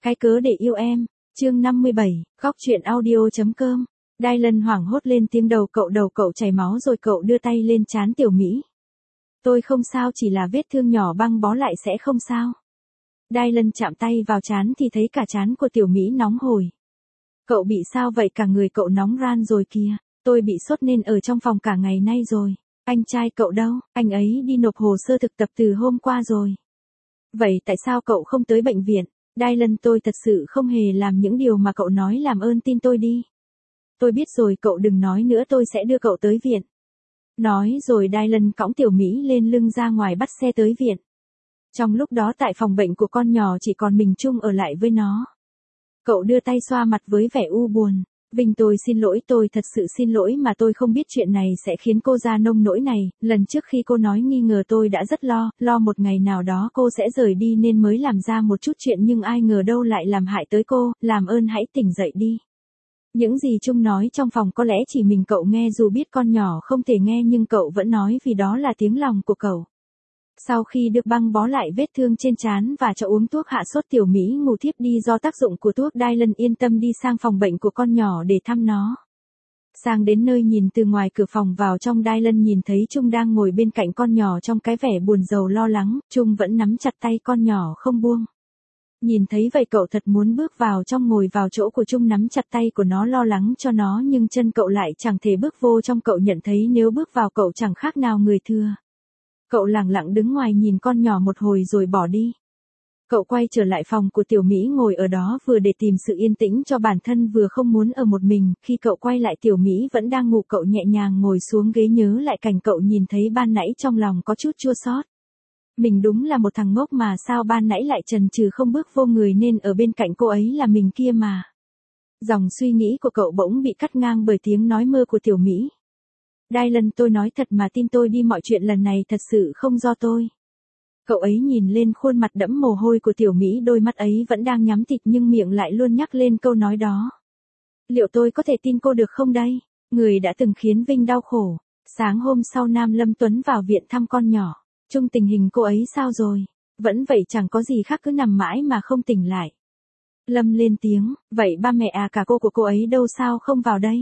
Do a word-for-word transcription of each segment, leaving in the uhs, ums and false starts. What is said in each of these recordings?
Cái cớ để yêu em, chương năm mươi bảy, góc truyện audio.com. Dylan hoảng hốt lên tiếng đầu cậu đầu cậu chảy máu rồi cậu đưa tay lên trán Tiểu Mỹ. Tôi không sao, chỉ là vết thương nhỏ, băng bó lại sẽ không sao. Dylan chạm tay vào trán thì thấy cả trán của Tiểu Mỹ nóng hổi. Cậu bị sao vậy, cả người cậu nóng ran rồi kìa. Tôi bị sốt nên ở trong phòng cả ngày nay rồi. Anh trai cậu đâu, anh ấy đi nộp hồ sơ thực tập từ hôm qua rồi. Vậy tại sao cậu không tới bệnh viện? Dylan, tôi thật sự không hề làm những điều mà cậu nói, làm ơn tin tôi đi. Tôi biết rồi, cậu đừng nói nữa, tôi sẽ đưa cậu tới viện. Nói rồi Dylan cõng Tiểu Mỹ lên lưng ra ngoài bắt xe tới viện. Trong lúc đó tại phòng bệnh của con nhỏ chỉ còn mình Trung ở lại với nó. Cậu đưa tay xoa mặt với vẻ u buồn. Vinh, tôi xin lỗi, tôi thật sự xin lỗi mà tôi không biết chuyện này sẽ khiến cô ra nông nỗi này. Lần trước khi cô nói nghi ngờ tôi đã rất lo, lo một ngày nào đó cô sẽ rời đi nên mới làm ra một chút chuyện, nhưng ai ngờ đâu lại làm hại tới cô, làm ơn hãy tỉnh dậy đi. Những gì Trung nói trong phòng có lẽ chỉ mình cậu nghe, dù biết con nhỏ không thể nghe nhưng cậu vẫn nói vì đó là tiếng lòng của cậu. Sau khi được băng bó lại vết thương trên trán và cho uống thuốc hạ sốt, Tiểu Mỹ ngủ thiếp đi do tác dụng của thuốc. Dylan yên tâm đi sang phòng bệnh của con nhỏ để thăm nó. Sang đến nơi, nhìn từ ngoài cửa phòng vào trong, Dylan nhìn thấy Trung đang ngồi bên cạnh con nhỏ trong cái vẻ buồn rầu lo lắng. Trung vẫn nắm chặt tay con nhỏ không buông. Nhìn thấy vậy cậu thật muốn bước vào trong, ngồi vào chỗ của Trung nắm chặt tay của nó lo lắng cho nó, nhưng chân cậu lại chẳng thể bước vô trong. Cậu nhận thấy nếu bước vào cậu chẳng khác nào người thừa. Cậu lẳng lặng đứng ngoài nhìn con nhỏ một hồi rồi bỏ đi. Cậu quay trở lại phòng của Tiểu Mỹ, ngồi ở đó vừa để tìm sự yên tĩnh cho bản thân, vừa không muốn ở một mình. Khi cậu quay lại, Tiểu Mỹ vẫn đang ngủ. Cậu nhẹ nhàng ngồi xuống ghế nhớ lại cảnh cậu nhìn thấy ban nãy, trong lòng có chút chua xót. Mình đúng là một thằng ngốc mà, sao ban nãy lại chần chừ không bước vô, người nên ở bên cạnh cô ấy là mình kia mà. Dòng suy nghĩ của cậu bỗng bị cắt ngang bởi tiếng nói mơ của Tiểu Mỹ. Dylan, tôi nói thật mà, tin tôi đi, mọi chuyện lần này thật sự không do tôi. Cậu ấy nhìn lên khuôn mặt đẫm mồ hôi của Tiểu Mỹ, đôi mắt ấy vẫn đang nhắm tịt nhưng miệng lại luôn nhắc lên câu nói đó. Liệu tôi có thể tin cô được không đây? Người đã từng khiến Vinh đau khổ. Sáng hôm sau, Nam Lâm Tuấn vào viện thăm con nhỏ. Trung, tình hình cô ấy sao rồi? Vẫn vậy, chẳng có gì khác, cứ nằm mãi mà không tỉnh lại. Lâm lên tiếng, vậy ba mẹ à, cả cô của cô ấy đâu, sao không vào đây?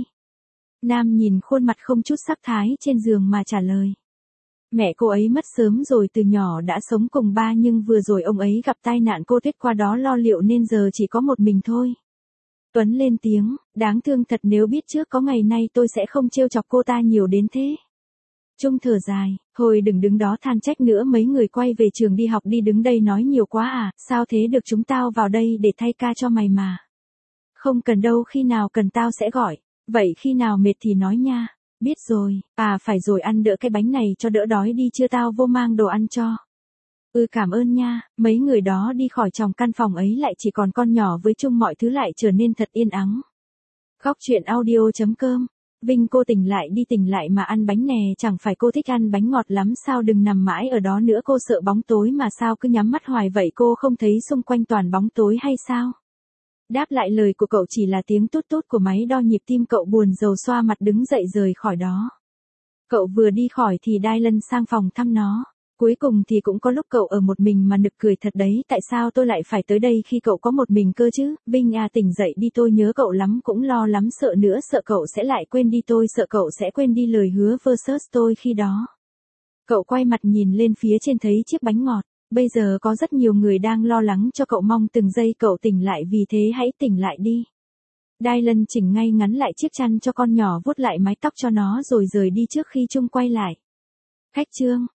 Nam nhìn khuôn mặt không chút sắc thái trên giường mà trả lời. Mẹ cô ấy mất sớm rồi, từ nhỏ đã sống cùng ba, nhưng vừa rồi ông ấy gặp tai nạn, cô Tuyết qua đó lo liệu nên giờ chỉ có một mình thôi. Tuấn lên tiếng, đáng thương thật, nếu biết trước có ngày nay tôi sẽ không trêu chọc cô ta nhiều đến thế. Trung thở dài, thôi đừng đứng đó than trách nữa, mấy người quay về trường đi học đi, đứng đây nói nhiều quá à, sao thế được, chúng tao vào đây để thay ca cho mày mà. Không cần đâu, khi nào cần tao sẽ gọi. Vậy khi nào mệt thì nói nha. Biết rồi, à phải rồi, ăn đỡ cái bánh này cho đỡ đói đi, chưa tao vô mang đồ ăn cho. Ừ cảm ơn nha. Mấy người đó đi khỏi trong căn phòng ấy lại chỉ còn con nhỏ với Trung, mọi thứ lại trở nên thật yên ắng. Góc truyện audio.com. Vinh, cô tỉnh lại đi, tỉnh lại mà ăn bánh nè, chẳng phải cô thích ăn bánh ngọt lắm sao, đừng nằm mãi ở đó nữa, cô sợ bóng tối mà, sao cứ nhắm mắt hoài vậy, cô không thấy xung quanh toàn bóng tối hay sao? Đáp lại lời của cậu chỉ là tiếng tút tút của máy đo nhịp tim. Cậu buồn rầu xoa mặt đứng dậy rời khỏi đó. Cậu vừa đi khỏi thì Dylan sang phòng thăm nó. Cuối cùng thì cũng có lúc cậu ở một mình mà nực cười thật đấy, tại sao tôi lại phải tới đây khi cậu có một mình cơ chứ? Vinh à, tỉnh dậy đi, tôi nhớ cậu lắm, cũng lo lắm, sợ nữa, sợ cậu sẽ lại quên đi tôi, sợ cậu sẽ quên đi lời hứa versus tôi khi đó. Cậu quay mặt nhìn lên phía trên thấy chiếc bánh ngọt. Bây giờ có rất nhiều người đang lo lắng cho cậu, mong từng giây cậu tỉnh lại, vì thế hãy tỉnh lại đi. Dylan chỉnh ngay ngắn lại chiếc chăn cho con nhỏ, vuốt lại mái tóc cho nó rồi rời đi trước khi Trung quay lại. Khách trương,